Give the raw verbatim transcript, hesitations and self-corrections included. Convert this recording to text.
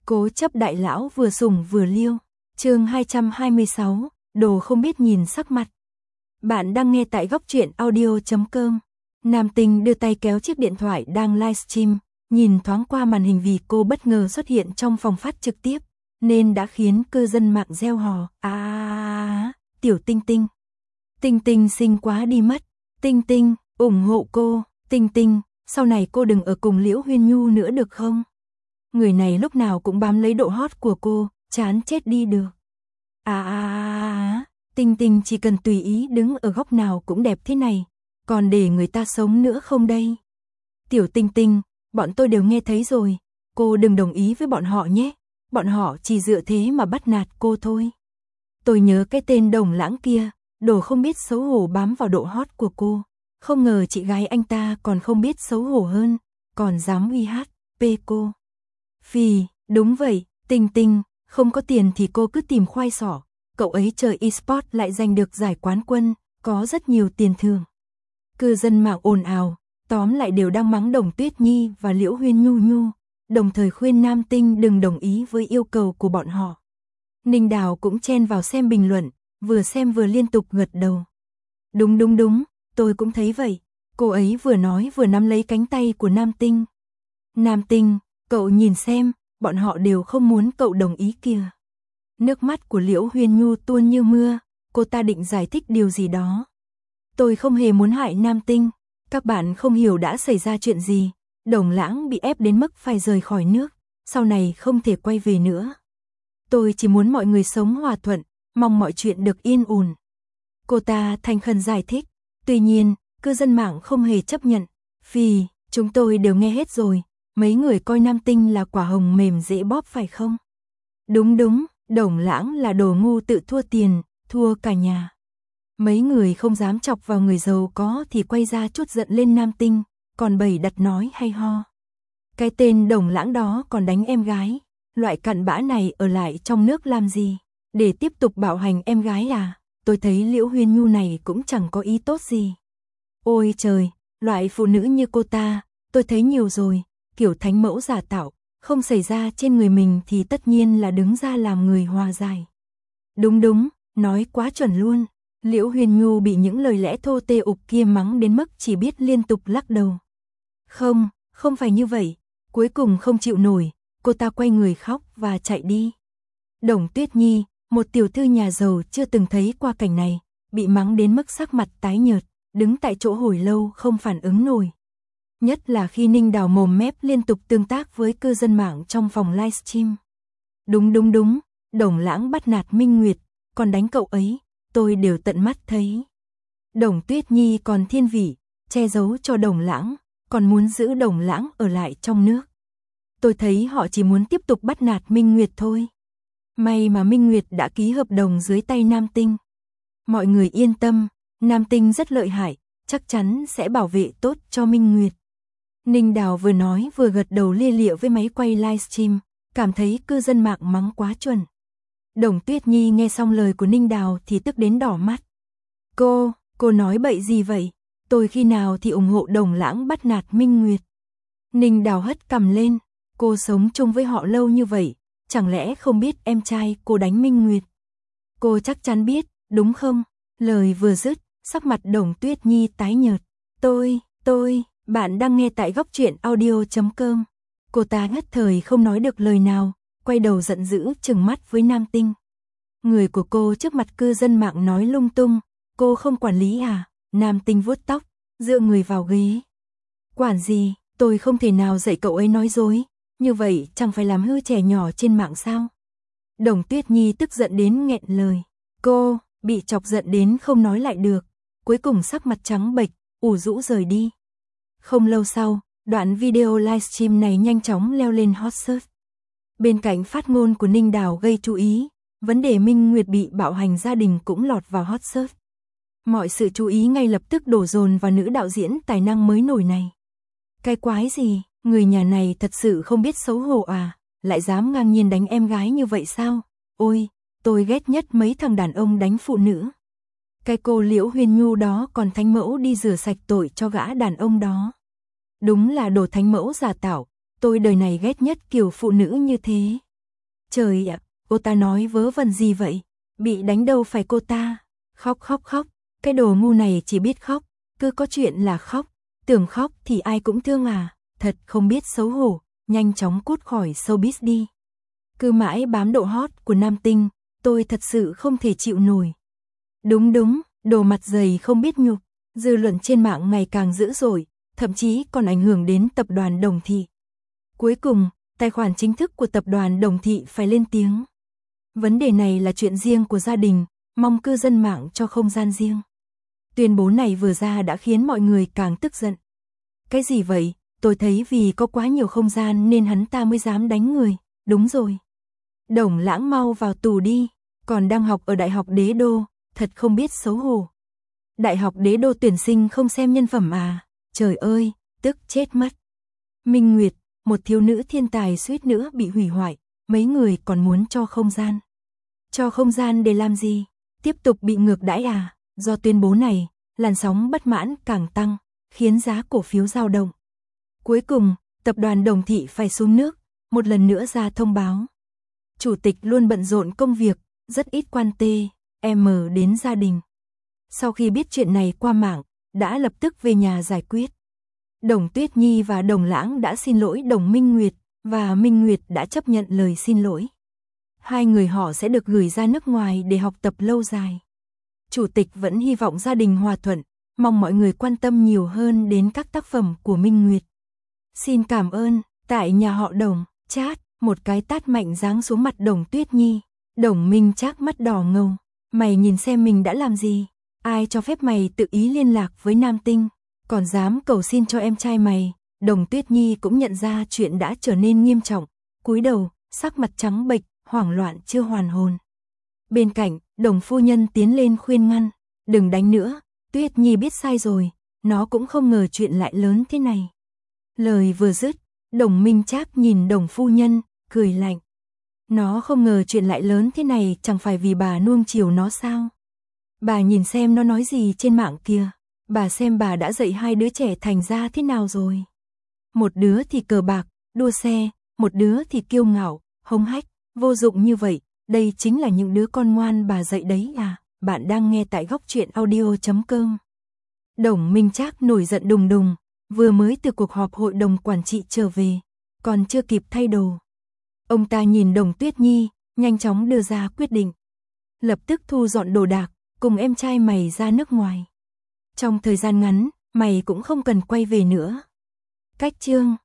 Cố chấp đại lão vừa sủng vừa liêu. Chương hai trăm hai mươi sáu, đồ không biết nhìn sắc mặt. Bạn đang nghe tại góc truyện audio chấm com. Nam Tinh đưa tay kéo chiếc điện thoại đang livestream, nhìn thoáng qua màn hình vì cô bất ngờ xuất hiện trong phòng phát trực tiếp, nên đã khiến cư dân mạng reo hò. À, à, à, tiểu Tinh Tinh. Tinh Tinh xinh quá đi mất. Tinh Tinh, ủng hộ cô. Tinh Tinh, sau này cô đừng ở cùng Liễu Huyên Nhu nữa được không? Người này lúc nào cũng bám lấy độ hot của cô, chán chết đi được. À à à, Tinh Tinh chỉ cần tùy ý đứng ở góc nào cũng đẹp thế này, còn để người ta sống nữa không đây? Tiểu Tinh Tinh, bọn tôi đều nghe thấy rồi, cô đừng đồng ý với bọn họ nhé, bọn họ chỉ dựa thế mà bắt nạt cô thôi. Tôi nhớ cái tên Đồng Lãng kia, đồ không biết xấu hổ bám vào độ hot của cô, không ngờ chị gái anh ta còn không biết xấu hổ hơn, còn dám uy hát pê cô. Phì, đúng vậy, Tinh Tinh, không có tiền thì cô cứ tìm khoai sọ, cậu ấy chơi e-sport lại giành được giải quán quân, có rất nhiều tiền thưởng. Cư dân mạng ồn ào, tóm lại đều đang mắng Đồng Tuyết Nhi và Liễu Huyên Nhu Nhu, đồng thời khuyên Nam Tinh đừng đồng ý với yêu cầu của bọn họ. Ninh Đào cũng chen vào xem bình luận, vừa xem vừa liên tục gật đầu. Đúng đúng đúng, tôi cũng thấy vậy, cô ấy vừa nói vừa nắm lấy cánh tay của Nam Tinh. Nam Tinh, cậu nhìn xem, bọn họ đều không muốn cậu đồng ý kìa. Nước mắt của Liễu Huyên Nhu tuôn như mưa, cô ta định giải thích điều gì đó. Tôi không hề muốn hại Nam Tinh, các bạn không hiểu đã xảy ra chuyện gì, Đồng Lãng bị ép đến mức phải rời khỏi nước, sau này không thể quay về nữa. Tôi chỉ muốn mọi người sống hòa thuận, mong mọi chuyện được yên ổn. Cô ta thành khẩn giải thích, tuy nhiên, cư dân mạng không hề chấp nhận, vì chúng tôi đều nghe hết rồi. Mấy người coi Nam Tinh là quả hồng mềm dễ bóp phải không? Đúng đúng, Đồng Lãng là đồ ngu tự thua tiền, thua cả nhà. Mấy người không dám chọc vào người giàu có thì quay ra chút giận lên Nam Tinh, còn bày đặt nói hay ho. Cái tên Đồng Lãng đó còn đánh em gái, loại cặn bã này ở lại trong nước làm gì? Để tiếp tục bạo hành em gái à? Tôi thấy Liễu Huyên Nhu này cũng chẳng có ý tốt gì. Ôi trời, loại phụ nữ như cô ta, tôi thấy nhiều rồi. Kiểu thánh mẫu giả tạo, không xảy ra trên người mình thì tất nhiên là đứng ra làm người hòa giải. Đúng đúng, nói quá chuẩn luôn. Liễu Huyên Nhu bị những lời lẽ thô tê ục kia mắng đến mức chỉ biết liên tục lắc đầu. Không, không phải như vậy. Cuối cùng không chịu nổi, cô ta quay người khóc và chạy đi. Đồng Tuyết Nhi, một tiểu thư nhà giàu chưa từng thấy qua cảnh này, bị mắng đến mức sắc mặt tái nhợt, đứng tại chỗ hồi lâu không phản ứng nổi. Nhất là khi Ninh Đào mồm mép liên tục tương tác với cư dân mạng trong phòng livestream. Đúng đúng đúng, Đồng Lãng bắt nạt Minh Nguyệt, còn đánh cậu ấy, tôi đều tận mắt thấy. Đồng Tuyết Nhi còn thiên vị, che giấu cho Đồng Lãng, còn muốn giữ Đồng Lãng ở lại trong nước. Tôi thấy họ chỉ muốn tiếp tục bắt nạt Minh Nguyệt thôi. May mà Minh Nguyệt đã ký hợp đồng dưới tay Nam Tinh. Mọi người yên tâm, Nam Tinh rất lợi hại, chắc chắn sẽ bảo vệ tốt cho Minh Nguyệt. Ninh Đào vừa nói vừa gật đầu lia lịa với máy quay livestream, cảm thấy cư dân mạng mắng quá chuẩn. Đồng Tuyết Nhi nghe xong lời của Ninh Đào thì tức đến đỏ mắt. Cô, cô nói bậy gì vậy? Tôi khi nào thì ủng hộ Đồng Lãng bắt nạt Minh Nguyệt? Ninh Đào hất cằm lên, cô sống chung với họ lâu như vậy, chẳng lẽ không biết em trai cô đánh Minh Nguyệt? Cô chắc chắn biết, đúng không? Lời vừa dứt, sắc mặt Đồng Tuyết Nhi tái nhợt. Tôi, tôi... Bạn đang nghe tại góc truyện audio chấm com. Cô ta nhất thời không nói được lời nào, quay đầu giận dữ trừng mắt với Nam Tinh. Người của cô trước mặt cư dân mạng nói lung tung, cô không quản lý à? Nam Tinh vuốt tóc, dựa người vào ghế. Quản gì, tôi không thể nào dạy cậu ấy nói dối, như vậy chẳng phải làm hư trẻ nhỏ trên mạng sao? Đồng Tuyết Nhi tức giận đến nghẹn lời. Cô, bị chọc giận đến không nói lại được, cuối cùng sắc mặt trắng bệch, ủ rũ rời đi. Không lâu sau, đoạn video livestream này nhanh chóng leo lên hot search. Bên cạnh phát ngôn của Ninh Đào gây chú ý, vấn đề Minh Nguyệt bị bạo hành gia đình cũng lọt vào hot search. Mọi sự chú ý ngay lập tức đổ dồn vào nữ đạo diễn tài năng mới nổi này. Cái quái gì, người nhà này thật sự không biết xấu hổ à, lại dám ngang nhiên đánh em gái như vậy sao? Ôi, tôi ghét nhất mấy thằng đàn ông đánh phụ nữ. Cái cô Liễu Huyên Nhu đó còn thánh mẫu đi rửa sạch tội cho gã đàn ông đó. Đúng là đồ thánh mẫu giả tạo, tôi đời này ghét nhất kiểu phụ nữ như thế. Trời ạ, cô ta nói vớ vẩn gì vậy? Bị đánh đâu phải cô ta. Khóc khóc khóc, cái đồ ngu này chỉ biết khóc, cứ có chuyện là khóc, tưởng khóc thì ai cũng thương à, thật không biết xấu hổ, nhanh chóng cút khỏi showbiz đi. Cứ mãi bám độ hot của nam tinh, tôi thật sự không thể chịu nổi. Đúng đúng, đồ mặt dày không biết nhục, dư luận trên mạng ngày càng dữ dội, thậm chí còn ảnh hưởng đến tập đoàn Đồng Thị. Cuối cùng, tài khoản chính thức của tập đoàn Đồng Thị phải lên tiếng. Vấn đề này là chuyện riêng của gia đình, mong cư dân mạng cho không gian riêng. Tuyên bố này vừa ra đã khiến mọi người càng tức giận. Cái gì vậy? Tôi thấy vì có quá nhiều không gian nên hắn ta mới dám đánh người. Đúng rồi. Đồng Lãng mau vào tù đi, còn đang học ở Đại học Đế Đô, thật không biết xấu hổ. Đại học Đế Đô tuyển sinh không xem nhân phẩm à? Trời ơi, tức chết mất. Minh Nguyệt, một thiếu nữ thiên tài suýt nữa bị hủy hoại, mấy người còn muốn cho không gian. Cho không gian để làm gì? Tiếp tục bị ngược đãi à? Do tuyên bố này, làn sóng bất mãn càng tăng, khiến giá cổ phiếu dao động. Cuối cùng, tập đoàn Đồng Thị phải xuống nước, một lần nữa ra thông báo. Chủ tịch luôn bận rộn công việc, rất ít quan tê, em đến gia đình. Sau khi biết chuyện này qua mạng, đã lập tức về nhà giải quyết. Đồng Tuyết Nhi và Đồng Lãng đã xin lỗi Đồng Minh Nguyệt, và Minh Nguyệt đã chấp nhận lời xin lỗi. Hai người họ sẽ được gửi ra nước ngoài để học tập lâu dài. Chủ tịch vẫn hy vọng gia đình hòa thuận, mong mọi người quan tâm nhiều hơn đến các tác phẩm của Minh Nguyệt. Xin cảm ơn, tại nhà họ Đồng, chát, một cái tát mạnh giáng xuống mặt Đồng Tuyết Nhi. Đồng Minh Trác mắt đỏ ngầu, mày nhìn xem mình đã làm gì, ai cho phép mày tự ý liên lạc với nam tinh, còn dám cầu xin cho em trai mày. Đồng Tuyết Nhi cũng nhận ra chuyện đã trở nên nghiêm trọng, cúi đầu, sắc mặt trắng bệch, hoảng loạn chưa hoàn hồn. Bên cạnh, Đồng phu nhân tiến lên khuyên ngăn, đừng đánh nữa, Tuyết Nhi biết sai rồi, nó cũng không ngờ chuyện lại lớn thế này. Lời vừa dứt, Đồng Minh Trác nhìn Đồng phu nhân, cười lạnh. Nó không ngờ chuyện lại lớn thế này chẳng phải vì bà nuông chiều nó sao? Bà nhìn xem nó nói gì trên mạng kìa, bà xem bà đã dạy hai đứa trẻ thành ra thế nào rồi. Một đứa thì cờ bạc, đua xe, một đứa thì kiêu ngạo, hống hách, vô dụng như vậy, đây chính là những đứa con ngoan bà dạy đấy à? Bạn đang nghe tại góc truyện audio chấm com. Đồng Minh Trác nổi giận đùng đùng, vừa mới từ cuộc họp hội đồng quản trị trở về, còn chưa kịp thay đồ. Ông ta nhìn Đồng Tuyết Nhi, nhanh chóng đưa ra quyết định. Lập tức thu dọn đồ đạc, cùng em trai mày ra nước ngoài. Trong thời gian ngắn, mày cũng không cần quay về nữa. Cách chương